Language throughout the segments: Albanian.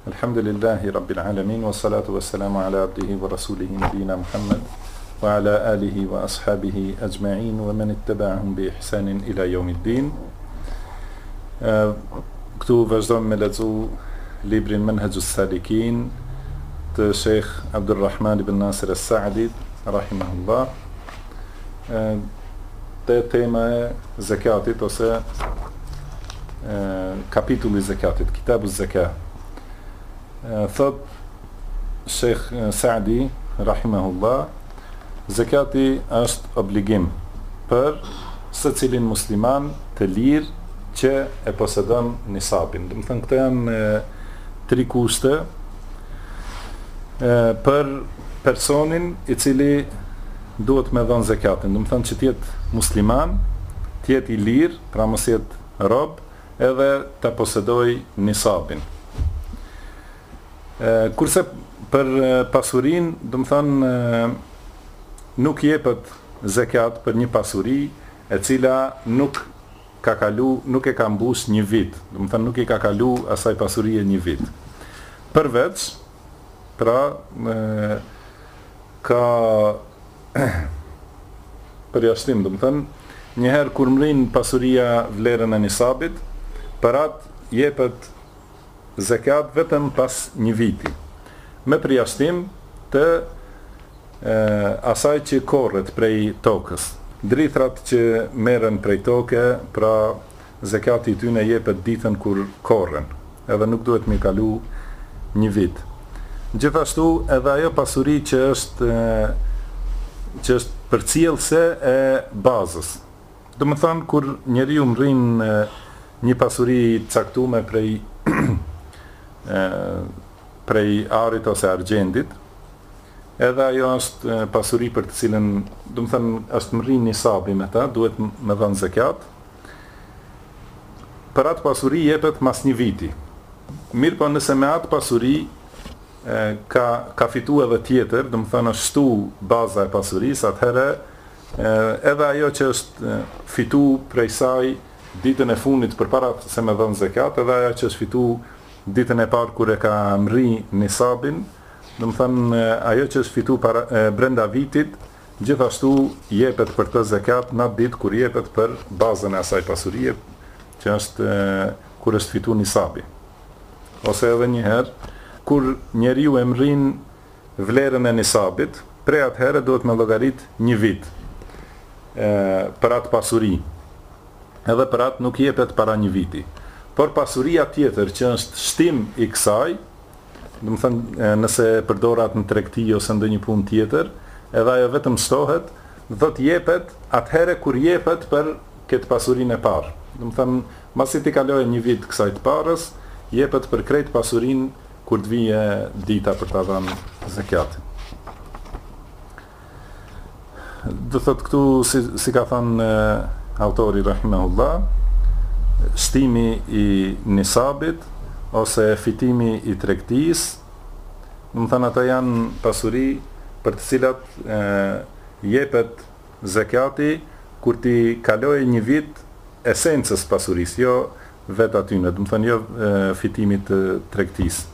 Alhamdulillahi Rabbil Alamin, wa salatu wa salamu ala abdihi wa rasulihi nabina Muhammad, wa ala alihi wa ashabihi ajma'in, wa man ittaba'ahum bi ihsanin ila yawmiddin. Këtu vazhdojmë me lexu librin Manhajus Salikin të Sheikh Abdulrahman ibn Nasir as-Sa'di, rahimahullah. Te tema e zakatit ose kapitulli zakatit, kitabu zaka. Thot Sheikh Sa'di, rahimahullah, zakati është obligim për secilin musliman të lirë që e posedon nisabin. Do të thënë këto janë tri kushte për personin i cili duhet me dhënë zakatin. Do të thënë që të jetë musliman, të jetë i lirë, pra mos jetë rob, edhe të posedoj nisabin. Kurse për pasurin, do të thënë nuk jepet zakat për një pasuri e cila nuk e ka mbush një vit, do të thënë nuk i ka kalu asaj pasurie një vit. Përveç, pra ka përjashtim, do të thënë, njëherë kur mrin pasuria vlerën e nisabit, për atë jepet zakat vetëm pas një viti, me përjashtim të asaj që korret prej tokës. Drithrat që merren prej toke, pra zakati i tyre jepet ditën kur korren, edhe nuk duhet me kalu një vit. Gjithashtu edhe ajo pasuri që është përcjellse e bazës. Do të thonë kur njeriu mrin një pasuri caktuar prej arit ose argjendit, edhe ajo është pasuri për të cilën, do të thënë, është mrin nisabi me ta, duhet me dhënë zakat. Për atë pasuri jepet mas një viti. Mirë po nëse me atë pasuri ka fitu edhe tjetër, do të thënë është shtu baza e pasurisë, atëherë edhe ajo që është fitu prej saj ditën e fundit përpara se me dhënë zakat, edhe ajo që është fitu ditën e parë kur e ka mri nisabin, do të thënë ajo që është fitu brenda vitit, gjithashtu jepet për të zakat në atë ditë kur jepet për bazën e asaj pasurie, që është kur është fitu nisabi. Ose edhe njëherë, kur njeriu e mrin vlerën e nisabit, prej atëherë duhet me llogarit një vit për atë pasuri. Edhe për atë nuk jepet para një viti. Por pasuria tjetër që është shtim i kësaj, do të thënë nëse përdorat në tregti ose ndonjë punë tjetër, edhe ajo vetëm shtohet, do të jepet atëherë kur jepet për këtë pasurinë e parë. Do të thënë, masi ti kalojë një vit kësaj të parës, jepet për krejt pasurinë kur të vije dita për ta dhënë zakatin. Do thotë këtu si ka thënë autori rahimahullah, shtimi i nisabit ose fitimi i tregtisë, do të thënë ata janë pasuri për të cilat jepet zakati kur ti kalojë një vit esencës pasurisë, jo vetë atyne, do të thënë jo fitimit të tregtisë.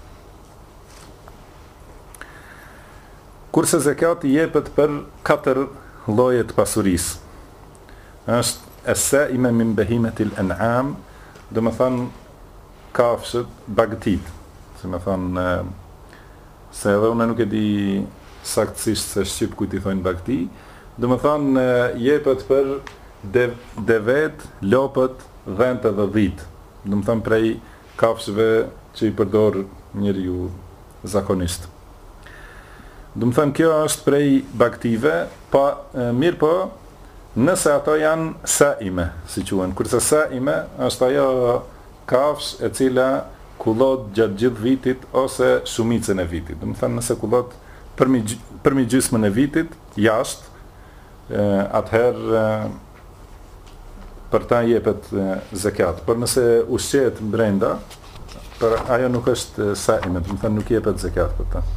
Kurse zakati jepet për 4 lloje të pasurisë. Është as-sa'ima min bahimatil an'am, do të thënë kafshët, bagëtit, se me thënë, se edhe unë nuk e di saktësisht se shqip kujt i thonë bagëti, do të thënë jepet për devet, lopët, dhente dhe dhit, do të thënë prej kafshëve që i përdor njeriu zakonisht. Do të thënë kjo është prej bagëtive, pa mirë po, nëse ato janë sa'ime, si quhen, kurse sa'ime është ajo kafsh e cila kullot gjatë gjithë vitit ose shumicën e vitit. Do të thënë nëse kullot përmi gjysmën e vitit, jashtë, atëherë për ta jepet zakat. Por nëse ushqehet brenda, për ajo nuk është sa'ime, do të thënë nuk jepet zakat për ta.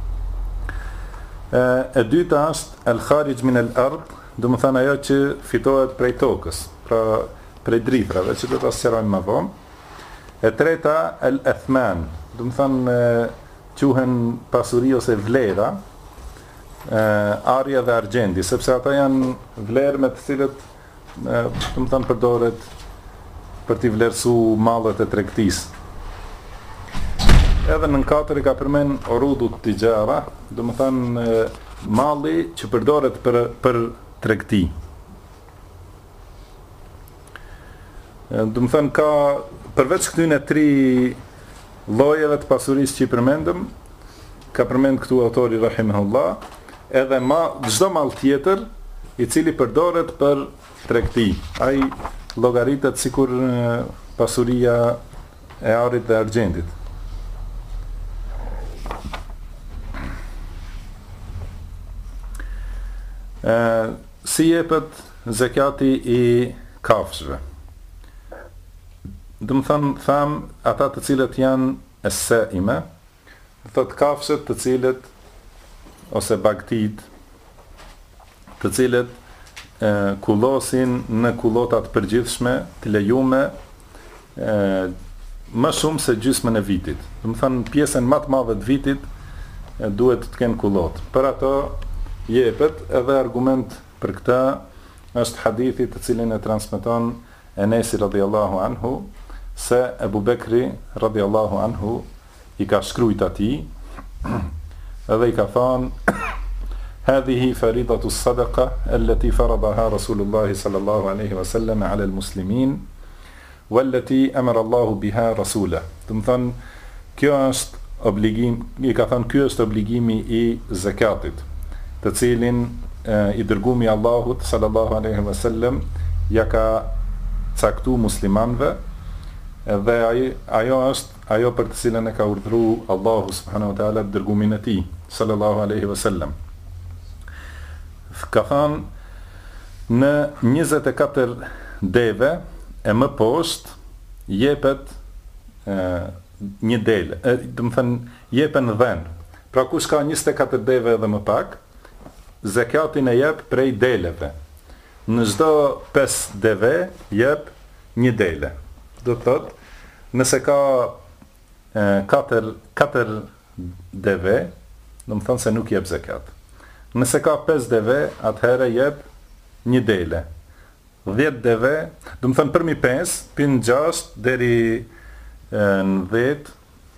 E dyta është al-kharij min al-ard, do të thënë ajo që fitohet prej tokës, pra prej drithërave, që do ta sqarojmë më vonë. E treta el-ethman, do të thënë quhen pasuri ose vlera, arja dhe argjendi, sepse ata janë vlerë me të cilët do të thënë përdoret për t'i vlerësu mallet e tregtisë. Edhe në katër i ka përmen orudu tijara, do të thënë malli që përdoret për tregti. Do të thënë ka përveç këtyne 3 llojeve të pasurisë që i përmendëm, ka përmend këtu autori rahimahullah, edhe çdo mall tjetër i cili përdoret për tregti. Ai llogaritet sikur pasuria e arit dhe argjendit. Si jepet zekati i kafshëve? Do të them ata të cilët janë es-saime, do thot kafshët të cilët ose bagtit, të cilët kullosin në kullotat përgjithshme të lejume më shumë se gjysmën e vitit. Do të thënë pjesën më të madhe të vitit duhet të kenë kullot. Për ato jepet edhe argument për këtë është hadithi të cilin e transmeton Enesi radhiyallahu anhu se Ebu Bekri radhiyallahu anhu i ka shkrujt atij edhe i ka thënë hadhihi faridatu as-sadaqa allati faradaha Rasulullah sallallahu alaihi wasallam ala al-muslimin wallati amara Allahu biha rasulahu. Do të thënë kjo është obligim, i ka thënë ky është obligimi i zakatit, të cilin i dërgumi Allahut sallallahu alaihi wasallam ja ka caktu muslimanve, edhe ajo është ajo për të cilën e ka urdhëruar Allahu subhanahu wa taala dërgumin e tij sallallahu alaihi wasallam. Ka thënë në 24 deve e më poshtë jepet një dele, do të thënë jepen dhen. Pra kush ka 24 deve edhe më pak, zakatin e jep prej deleve. Në çdo 5 deve jep një dele. Do të thotë, nëse ka 4 deve, do të thonë se nuk jep zakat. Nëse ka 5 deve, atëherë jep një dele. 10 deve, do të thënë përmi 5, pin 6 deri në 10,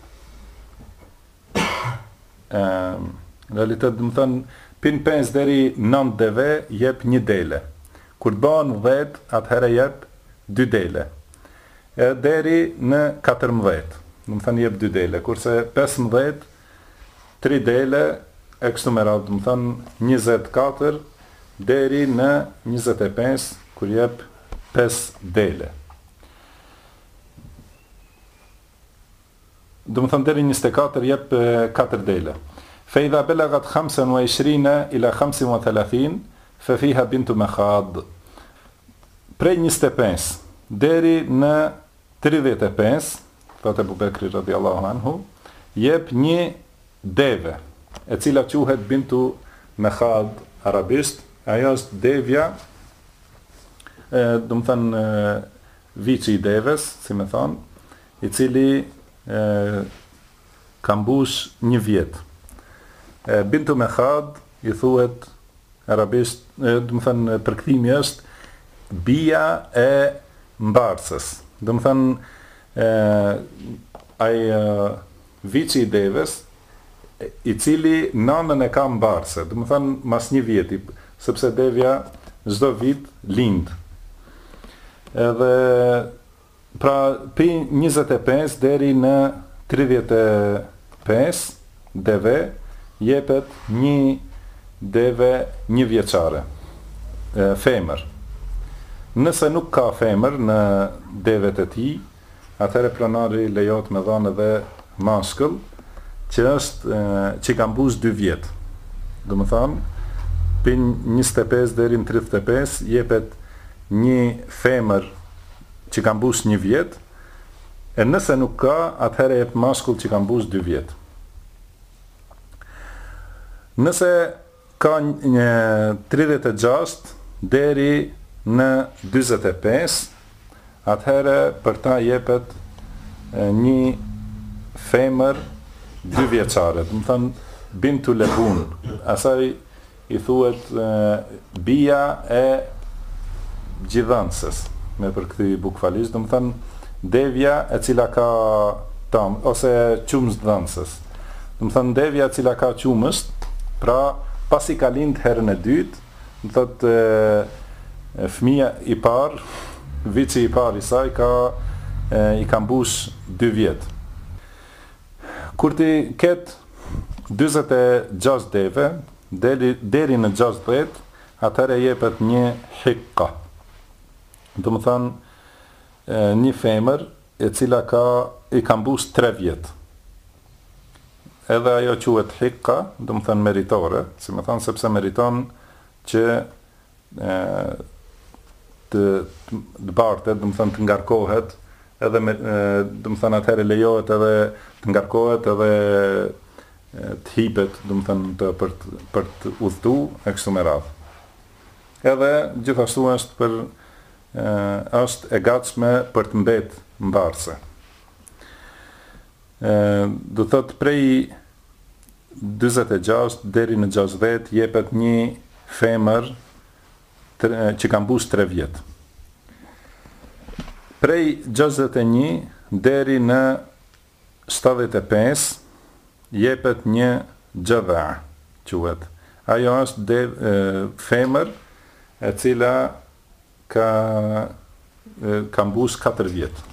realitet do të thënë pin 5 deri 9 deve jep një dele. Kur të bëhen 10, atëherë jep 2 dele. Deri në 14, do të thënë jep 2 dele, kurse 15, 3 dele, e kështu me radhë, do të thënë 24 deri në 25, kur jep 5 dele. Do të thënë deri 24 jep 4 dele. Fa idha balagat 25 ila 35 fa fiha bintu makhad. Prej 25 deri në 35, thotë Abu Bekri radhiyallahu anhu, jep një deve, e cila quhet bintu makhad arabisht. Ajo është devja, do të thënë viçi i deves, si më thon, i cili ka mbush një vjet. Bintu makhad i thuhet arabisht, do të thënë përkthimi është bija e mbarsës. Do të thënë ai viçi i deves i cili nanën e ka mbarse, do të thënë mas një vjeti, sepse devja çdo vit lind. Edhe pra pi 25 deri në 35 deve jepet një deve një vjeçare, femër. Nëse nuk ka femër në devet e tij, atëherë pronari lejohet me dhanë edhe mashkull që ka mbush 2 vjet. Do të thonë, pin 25 deri në 35 jepet një femër që ka mbush 1 vjet, e nëse nuk ka, atëherë jep mashkull që ka mbush 2 vjet. Nëse ka një 36 deri në 45, atëherë për ta jepet një femër 2 vjeçare, do të thënë bintu lebun, asaj i thuhet bia e gjithënëses, me përkthy bukfalisht, do të thënë devja e cila ka tam ose qumës dhënëses. Do të thënë devja e cila ka qumës, pra pasi ka lind herën e dytë, do thotë fëmia i parë, vici i parë i saj i ka mbush 2 vjet. Kur ti ket 46 deve, deri në 60, atëherë jepet një hikka. Do të thënë një femër e cila i ka mbush 3 vjet. Edhe ajo quhet hikka, do të thënë meritore, si më thënë sepse meriton që të bartet, do të thënë të ngarkohet, edhe do të thënë atëherë lejohet edhe të ngarkohet edhe të hipet, do të thënë për të udhëtu e kështu me radhë. Edhe gjithashtu është e gatshme për të mbet mbarse. Do thot prej 46 deri në 60 jepet një femër që ka mbush 3 vjet. Prej 61 deri në 75 jepet një gjadha, quhet. Ajo është femër e cila ka mbush 4 vjet.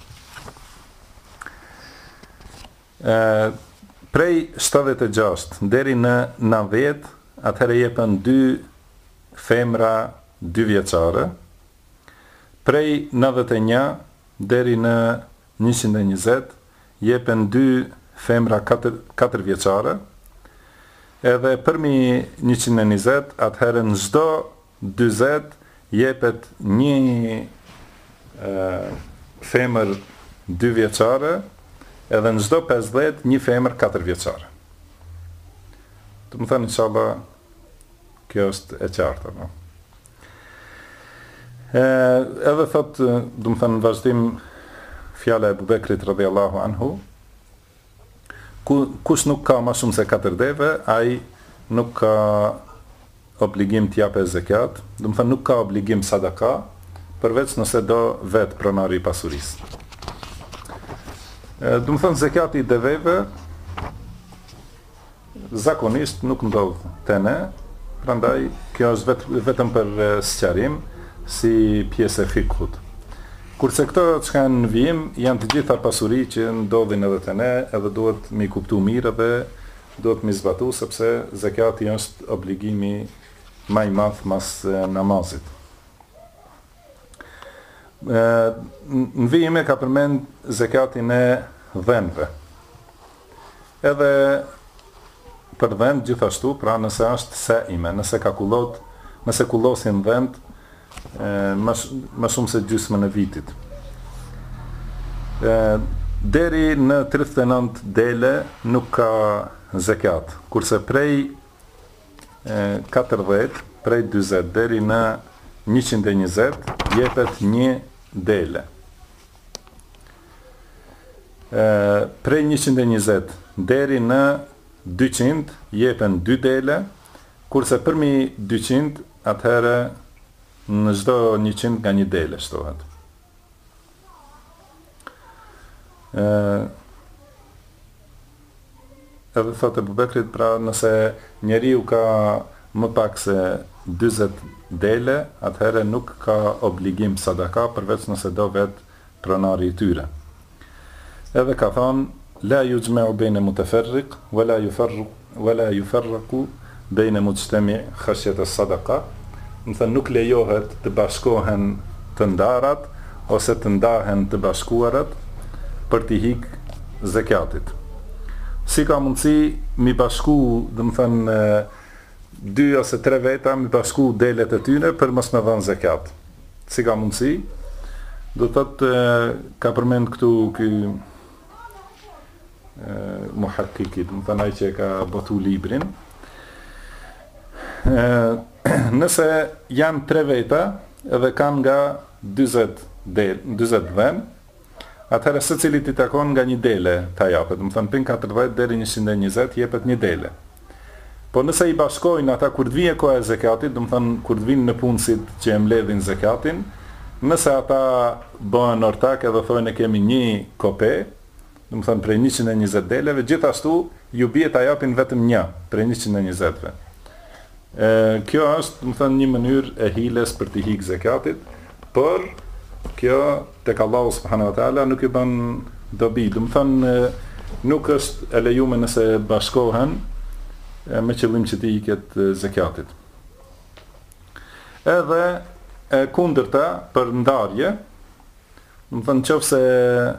Prej 76 deri në 90, atëherë jepen 2 femra 2 vjeçare. Prej 91 deri në 120 jepen 2 femra 4 vjeçare. Edhe përmi 120, atëherë në çdo 40 jepet një femër 2 vjeçare, edhe në çdo 50 një femër 4 vjeçare. Do të thënë inshallah kjo është e qartë, no? Edhe thot, do të thënë në vazhdim fjala e Abu Bekrit radhiyallahu anhu, kush nuk ka më shumë se 4 deve, ai nuk ka obligim të japë zekat, do të thënë nuk ka obligim sadaka, përveç nëse do vetë pronari i pasurisë. Do të thënë zekati i deveve zakonisht nuk ndodh te ne, prandaj kjo është vetëm për sqarim si pjesë e fikhut. Kurse këto që kanë në vijim janë të gjitha pasuri që ndodhin edhe te ne, edhe duhet mi kuptu mirë dhe duhet mi zbatu, sepse zekati është obligimi më i madh mas namazit. Në vijime ka përmend zekatin e dhenve. Edhe për dhend gjithashtu, pra nëse është saime, nëse kullosin dhend më shumë se gjysmën e vitit. Deri në 39 dele nuk ka zekat, kurse prej 40, prej 40 deri në 120 jepet një dele. Prej 120 deri në 200 jepen 2 dele, kurse përmi 200 atëherë në çdo 100 nga një dele shtohet. Edhe thotë Abu Bekrit, pra nëse njeriu ka më pak se 40 dele, atëherë nuk ka obligim sadaka, përveç nëse do vetë pronari i tyre. Edhe ka thonë, la yujma'u bayna mutafarriq wala yufarraqu bayna mujtami' khashyata as-sadaqa. Do thënë nuk lejohet të bashkohen të ndarat ose të ndahen të bashkuarat për t'i hik zekatit. Si ka mundësi mi bashku, do të thënë 2 ose 3 veta mi bashku delet e tyre për mos me dhënë zekat. Si ka mundësi? Do thotë ka përmend këtu ky muhakkiki, do të thënë ai që ka botu librin. Nëse janë 3 veta edhe kanë nga 40 dhen, atëherë secilit i takon nga një dele ta japet, do të thënë pin 40 deri 120 jepet një dele. Po nëse i bashkojnë ata kur të vijë koha e zakatit, do të thënë kur të vinë në punësit që e mbledhin zakatin, nëse ata bëhen ortak edhe thonë e kemi një kope, do të thënë prej 120 deleve, gjithashtu ju bie ta japin vetëm një prej 120-ve. Kjo është, do të thënë, një mënyrë e hiles për të hiqë zakatit, por kjo tek Allahu subhanahu wa taala nuk i bën dobi, do të thënë nuk është e lejuar nëse bashkohen me qëllim që të hiqet zakatit. Edhe e kundërta për ndarje, do të thënë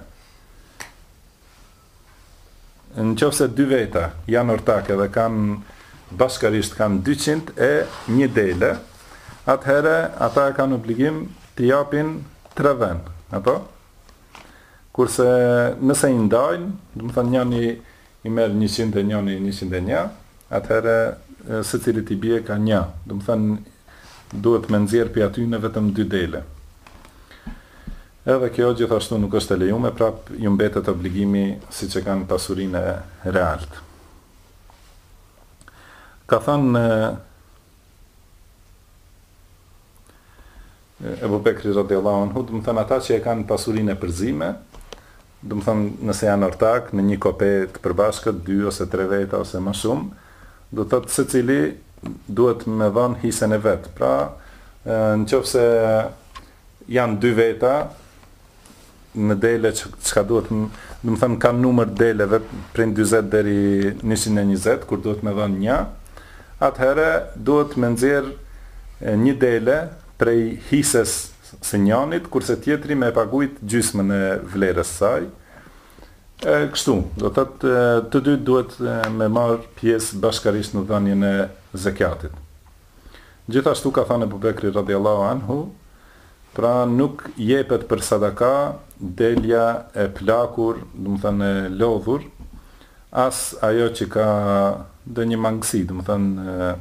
nëse dy veta janë ortake dhe kanë bashkarisht kanë 201 dele, atëherë ata kanë obligim të japin 3 vend, apo? Kurse nëse i ndajnë, do të thënë njëri i merr 100 e njëri 101, atëherë secilit i bie ka 1, do të thënë duhet me nxjerr pi aty në vetëm 2 dele. Edhe kjo gjithashtu nuk është e lejuar, prap ju mbetet obligimi siç e kanë pasurinë realt. Ka thënë Ebu Bekri radhiyallahu anhu, do të thënë ata që e kanë pasurinë e përzime, do të thënë nëse janë ortak në një kope të përbashkët, 2 ose 3 veta ose më shumë, do të thotë secili duhet me dhënë hisën e vet. Pra, nëse janë 2 veta në dele çka duhet, do të thënë kanë numër deleve prej 40 deri 120, kur duhet me dhënë 1, atëherë duhet me nxjerr një dele prej hisës së njënit, kurse tjetri me paguajt gjysmën e vlerës saj. Kështu, do të thotë të dy duhet me marr pjesë bashkarisht në dhënien e zakatit. Gjithashtu ka thënë Abu Bekri radhiyallahu anhu, pra nuk jepet për sadaka delja e plakur, do të thënë lodhur, as ajo që ka ndonjë mangësi, do të thënë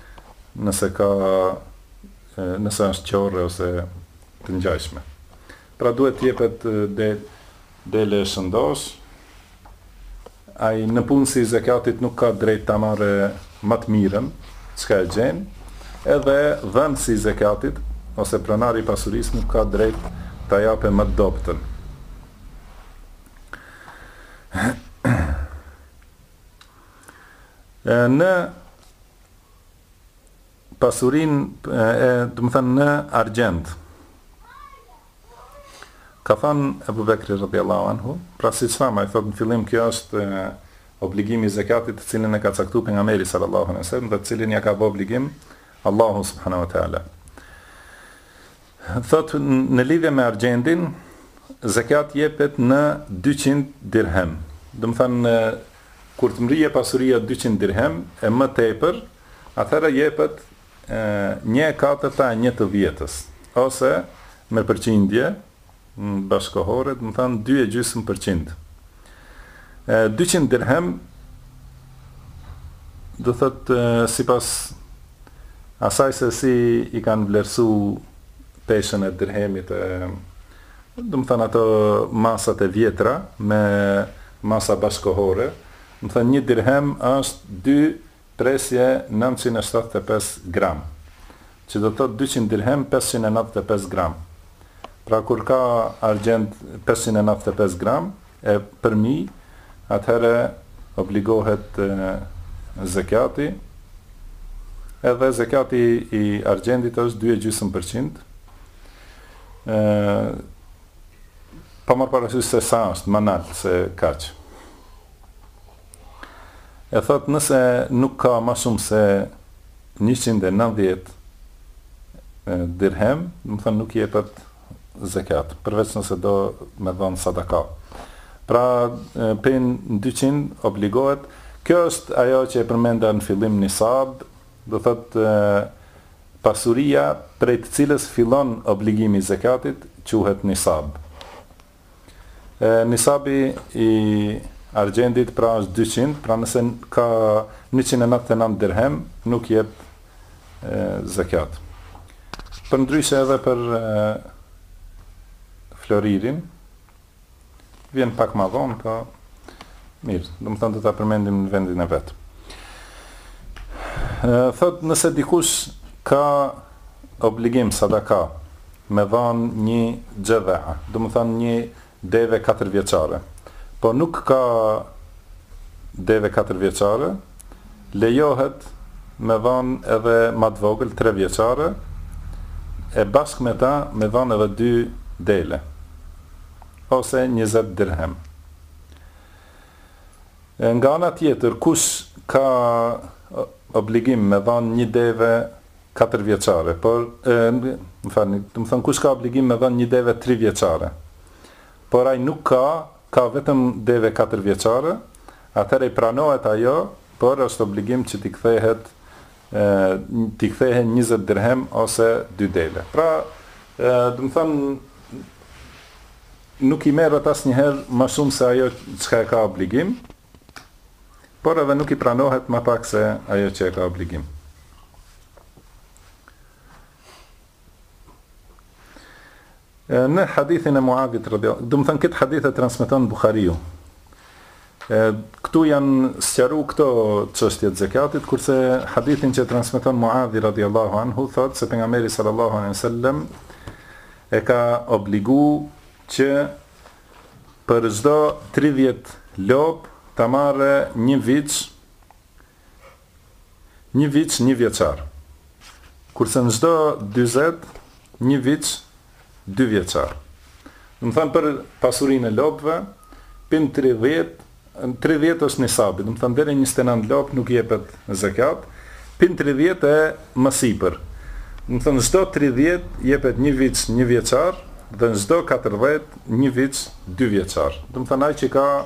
nëse është qorre ose të ngjashme. Pra duhet të jepet dele shëndosh. Ai në punësi i zakatit nuk ka drejt ta marrë më të mirën, çka e gjen, edhe dhënësi i zakatit ose pronari i pasurisë nuk ka drejt ta japë më të dobtën. Në pasurinë, do të thënë në argjend, ka thënë Abu Bekri radhiyallahu anhu, pra siç thamë, ai thotë në fillim kjo është obligimi i zakatit të cilin e ka caktuar pejgamberi sallallahu alaihi wasallam dhe të cilin ja ka bë obligim Allahu subhanahu wa taala. Thotë në lidhje me argjendin, zakat jepet në 200 dirhem. Do të thënë kur të mrije pasuria 200 dirhem e më tepër, atëherë jepet 1/4 e 1/10, ose me përqindje bashkohore, do të thënë 2.5%. 200 dirhem do thotë sipas asaj se si i kanë vlerësu peshën e dirhemit, do të thënë ato masat e vjetra me masa bashkohore, do të thënë një dirhem është 2/975 gram, që do të thotë 200 dirhem 595 gram. Pra kur ka argjend 595 gram e përmi, atëherë obligohet zakati, edhe zakati i argjendit është 2.5%. Pa marrë parasysh se sa është, më nalt se kaq. E thot nëse nuk ka më shumë se 190 dirhem, do të thënë nuk jepet zakat, përveç nëse do me dhënë sadaka. Pra, pen 200 obligohet. Kjo është ajo që e përmenda në fillim nisab, do thotë pasuria prej të cilës fillon obligimi i zakatit quhet nisab. Nisabi i argjendit pra është 200, pra nëse ka 199 dirhem nuk jep zakat. Për ndryshe edhe për floririn, vjen pak ma vonë, po mirë, do më thënë të ta përmendim në vendin e vetë. Thot, nëse dikush ka obligim sadaka me dhanë një gjëdheha, do më thënë një deve 4 vjeçare, po nuk ka deve 4 vjeçare, lejohet me dhanë edhe ma të vogël 3 vjeçare, e bashkë me ta me dhanë edhe 2 dele, ose 20 dirhem. Nga ana tjetër, kush ka obligim me dhanë një deve 4 vjeçare, por, më falni, do të thënë kush ka obligim me dhanë një deve 3 vjeçare, por ai nuk ka vetëm deve 4 vjeçare, atëherë i pranohet ajo, por është obligim që t'i kthehet 20 dirhem ose 2 dele. Pra, do të thënë nuk i merret asnjëherë më shumë se ajo çka e ka obligim, por edhe nuk i pranohet më pak se ajo që e ka obligim. Në hadithin e Muadhit radhiyallahu, do të thënë këtë hadith e transmeton Buhariu. Këtu janë sqaruar këto çështje të zakatit, kurse hadithin që transmeton Muadhi radhiyallahu anhu thotë se pejgamberi sallallahu alaihi wasallam e ka obliguar që për çdo 30 lop ta marrë një vjeçar. Kurse në çdo 40 një vit 2 vjeçar. Do të thënë për pasurinë e lopëve, pin 30 është nisabi, do të thënë deri 29 lop nuk jepet zakat, pin 30 e më sipër. Do të thënë çdo 30 jepet një vit 1 vjeçar dhe në çdo 40 një vit 2 vjeçar. Do të thënë ai që ka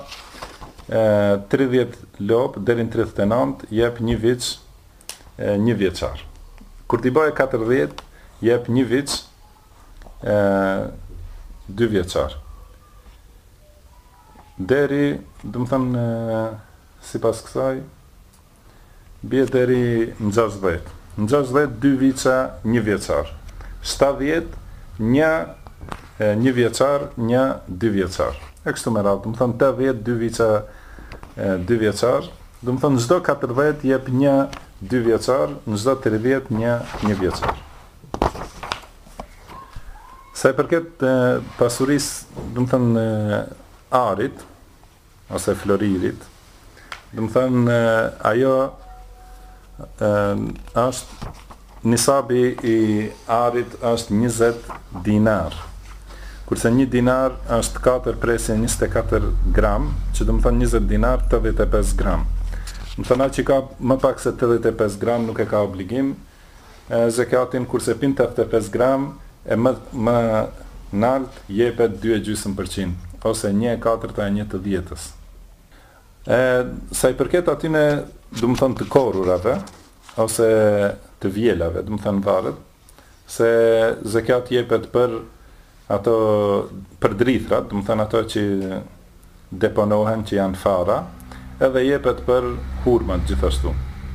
30 lop deri në 39 jep një vit 1 vjeçar. Kur t'i bëjë 40 jep një vit 2 vjeçar. Deri, do të thënë, sipas kësaj, bie deri në 60. Në 60 2 vica 1 vjeçar. 70 një vjeçar, 2 vjeçar. E kështu me radhë, do të thënë 80 2 vica 2 vjeçar. Do të thënë çdo 40 jep 2 vjeçar, në çdo 30 1 vjeçar. Sa i përket pasurisë, do të thënë arit ose floririt, do të thënë ajo është nisabi i arit është 20 dinar. Kurse 1 dinar është 4/24 gram, që do të thënë 20 dinar 85 gram. Do të thënë ai që ka më pak se 85 gram nuk e ka obligim zakatin, kurse pin 85 gram e më nalt jepet 2,5%, ose 1/4 e 1/10. Sa i përket atyne, do të thënë të korrurave, ose të vjelave, do të thënë varet, se zakat jepet për ato, për drithrat, do të thënë ato që deponohen, që janë fara, edhe jepet për hurmat gjithashtu.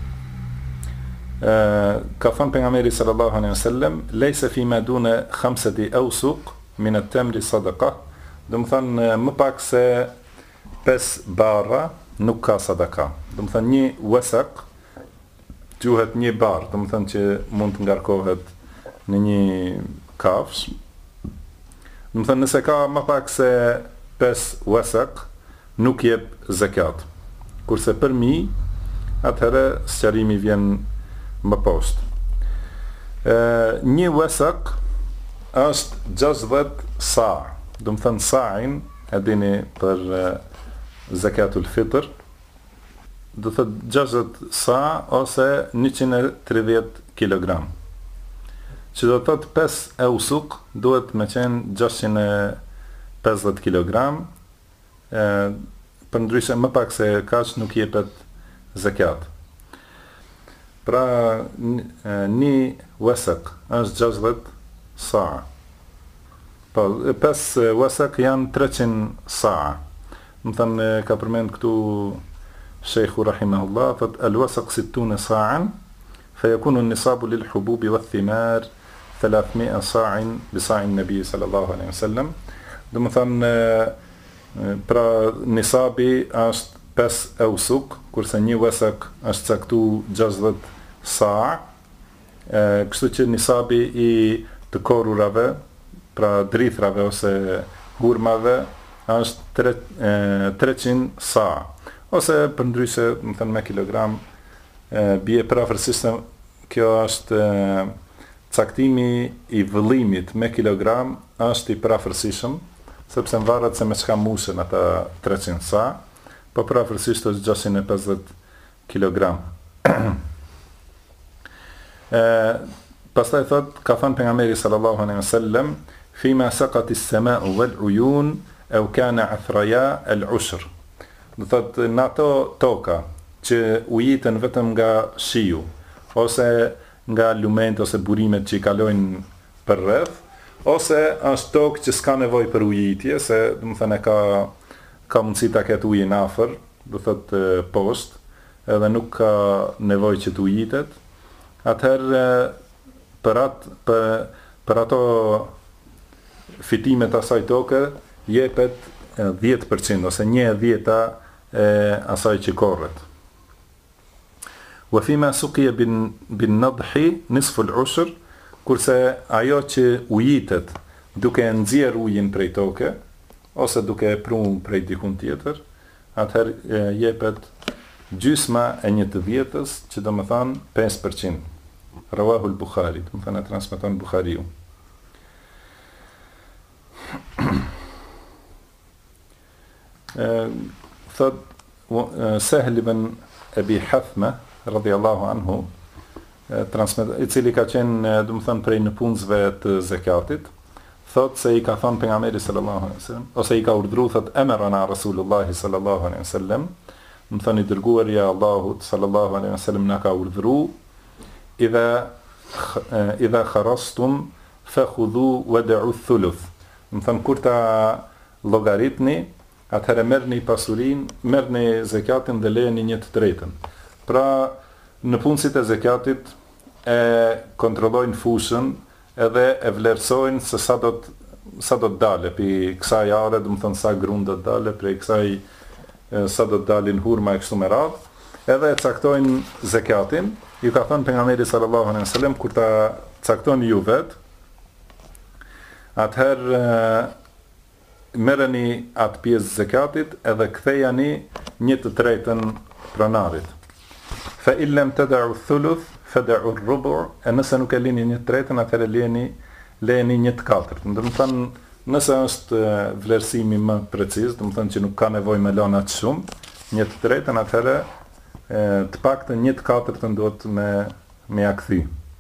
Ka thënë pejgamberi sallallahu alaihi wasallam, leysa fi ma duna 5 awsuq min at-tamri sadaqa, do të thënë më pak se 5 barra nuk ka sadaka. Do të thënë një wasak quhet një bar, do të thënë që mund të ngarkohet në një kafsh. Do të thënë nëse ka më pak se 5 wasak nuk jep zakat. Kurse për mi, atëherë sqarimi vjen më poshtë. Një wasak është 60 sa. Do të thënë sa'in, e dini për zakatul fitr, do të thëtë 60 sa ose 130 kg. Që do të thëtë 5 ausuk duhet me qenë 650 kg, për ndryshe më pak se kaq nuk jepet zakat. Pra një wasak është 60 sa. Po, 5 wasak janë 300 sa. Më thënë, ka përmend këtu Shekhu rahimahullah, thët, al-wasak 60 sa'an, fa yakunu nisabu lil hububi wa thimar 300 sa'in bi sa'in nabi sallallahu alaihi wasallam. Do më thënë, Pra nisabi është 5 eusuk, kurse një wesak është caktu 60 sa. Kështu që nisabi i të korurave, pra drithrave ose hurmave, është 300 sa. Ose për ndryshe, më thënë me kilogram, bie prafërsisht kjo është caktimi i vëllimit me kilogram është i prafërsishëm, sepse më varet se me çka mushen ata 300 sa, po prafërsisht është 650 kilogram. Pastaj thot, ka thënë pejgamberi sallallahu alaihi wasallam, fima saqat as-sama'u wal uyun aw kana athraya al-ushr. Do thot, në ato toka që ujiten vetëm nga shiu, ose nga lument ose burimet që i kalojnë për rreth, ose është tokë që s'ka nevojë për ujitje, se do të thënë ka mundësi ta ketë ujin afër, do thot poshtë, edhe nuk ka nevojë që të ujitet. Atëherë për ato fitimet asaj toke jepet 10% ose 1/10 e asaj që korret. Wa fima suqiya bin nadhi nisfu al-ushr, kurse ajo që ujitet duke nxjerr ujin prej toke ose duke e prunë prej dikun tjetër, atëherë jepet gjysma e 1/10, që do të thonë 5%. Rawahu al-Bukhari, do të thonë transmeton Buhariu. Thot Sahl ibn Abi Hathma radhiyallahu anhu, i cili ka qenë, do të thonë, prej në punësve të zakatit, thot se i ka thonë pejgamberi sallallahu alaihi wasallam, ose i ka urdhëruar, thot emarana Rasulullah sallallahu alaihi wasallam, do të thonë i dërguari i Allahut sallallahu alaihi wasallam na ka urdhëruar, idha kharastum fakhudhu wad'u thuluth. Do të thonë, kur ta llogaritni, atëherë merrni pasurinë, merrni zakatin dhe lejeni 1/3. Pra, në punësit e zakatit e kontrollojnë fushën edhe e vlerësojnë se sa do të dale pi kësaj are, do të thonë sa grund do të dale prej kësaj, sa do të dalin hurma e kështu me radhë, edhe e caktojnë zakatin. Ju ka thënë pejgamberi sallallahu alaihi wasallam, kur ta caktoni ju vet, atëherë merreni atë pjesë zakatit edhe kthejani 1/3 pronarit. Fa illam tad'u thuluth fad'u ar-rubu', e nëse nuk e lini 1/3, atëherë lejeni 1/4. Do të thonë, nëse është vlerësimi më preciz, do të thonë që nuk ka nevojë me lëna të shumë, 1/3, atëherë të paktën 1/4 duhet me ja kthy.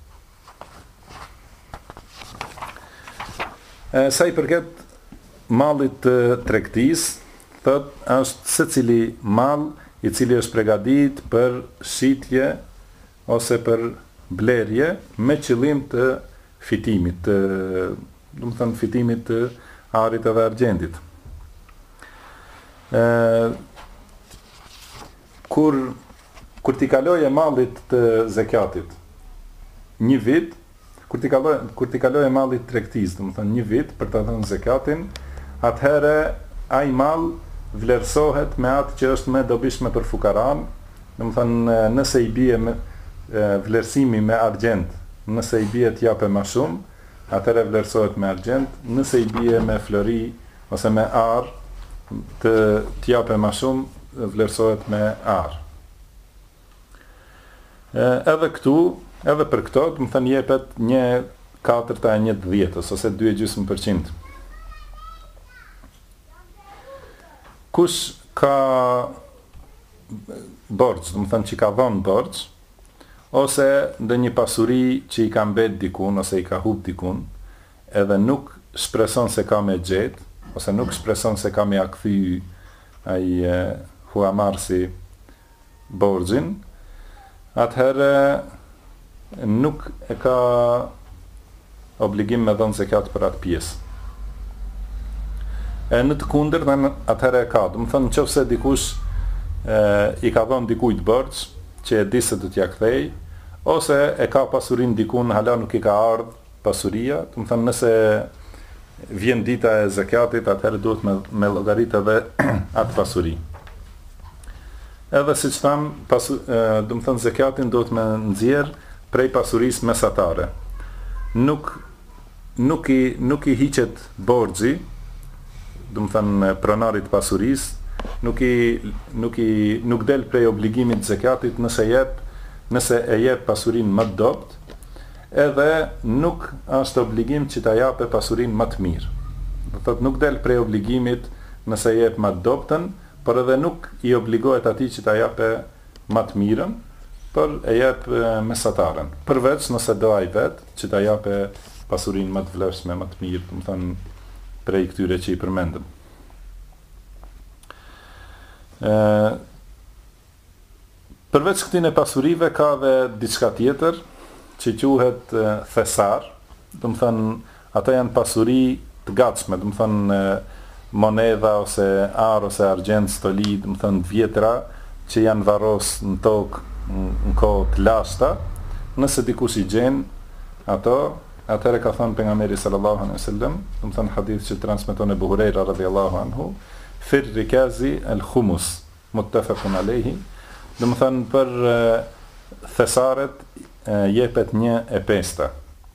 Sa i përket mallit të tregtisë, thot është secili mall i cili është përgatit për shitje ose për blerje me qëllim të fitimit, do të thënë fitimit të arit edhe argjendit. Kur t'i kaloje mallit të zakatit një vit, kur t'i kaloje mallit tregtisë, do të thënë një vit për të dhënë zakatin, atëherë ai mall vlerësohet me atë që është më dobishme për fukaran, do të thënë nëse i bie vlerësimi me argjend, nëse i bie t'jape më shumë, atëherë vlerësohet me argjend, nëse i bie me flori ose me ar, t'jape më shumë, vlerësohet me ar. Edhe për këto, do të thënë jepet 1/4 e 1/10 ose 2,5%. Kush ka borxh, do të thënë që ka dhënë borxh, ose ndonjë pasuri që i ka mbet dikun ose i ka humb dikun, edhe nuk shpreson se ka me gjet, ose nuk shpreson se ka me ia kthy ai huamarrësi borxhin, atëherë nuk e ka obligim me dhënë zakat për atë pjesë. E në të kundërt, atëherë e ka, do të thonë nëse dikush i ka dhënë dikujt borxh që e di se do t'ja kthej, ose e ka pasurinë dikun hala nuk i ka ardhur pasuria, do të thonë nëse vjen dita e zakatit, atëherë duhet me llogarit edhe atë pasuri. Edhe siç tham, do të thënë zakatin duhet me nxjerr prej pasurisë mesatare. Nuk i hiqet borxhi, do të thënë pronarit pasurisë, nuk del prej obligimit të zakatit nëse e jep pasurinë më të dobët, edhe nuk është obligim që ta japë pasurinë më të mirë. Do thotë nuk del prej obligimit nëse e jep më të dobtën, por edhe nuk i obligohet atij që ta japë më të mirën, por e jep mesataren. Përveç nëse do ai vetë që ta japë pasurinë më të vlefshme, më të mirë, do të thonë prej këtyre që i përmendëm. Përveç këtine pasurive ka dhe diçka tjetër që quhet thesar, do të thënë ata janë pasuri të gatshme, do të thënë monedha ose ar ose argjend, stoli, do të thënë të vjetra që janë varros në tokë në kohë të lashta. Nëse dikush i gjen ato, atëherë ka thënë pejgamberi sallallahu alaihi wasallam, do të thënë hadith që transmeton Abu Huraira radhiyallahu anhu, fir rikazi al-khumus, muttafaqun alayhi. Do të thënë për thesaret jepet 1/5.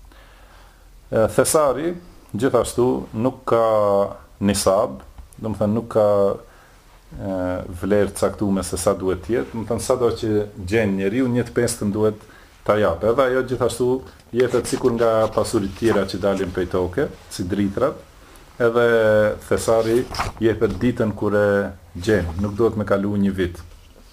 Thesari gjithashtu nuk ka nisab, do të thënë nuk ka vlerë caktuar se sa duhet të jetë, do të thënë sado që gjen njeriu 1/5 duhet ta japë. Edhe ajo gjithashtu jepet sikur nga pasuritë tjera që dalin prej toke, si dritrat. Edhe thesari jepet ditën kur e gjen, nuk duhet me kalu një vit.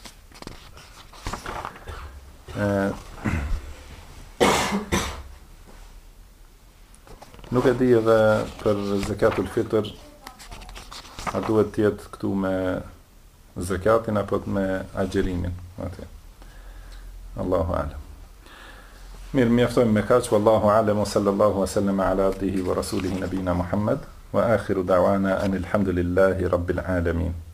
Nuk e di edhe për zakatul fitr, a duhet të jetë këtu me zakatin apo me agjerimin atë. Allahu a'lam. Mirë, mjaftojmë me kaq, wallahu a'lam, sallallahu wa sallama ala abdihi wa rasulihi nabina Muhammad, wa akhiru da'wana anil hamdulillahi rabbil alamin.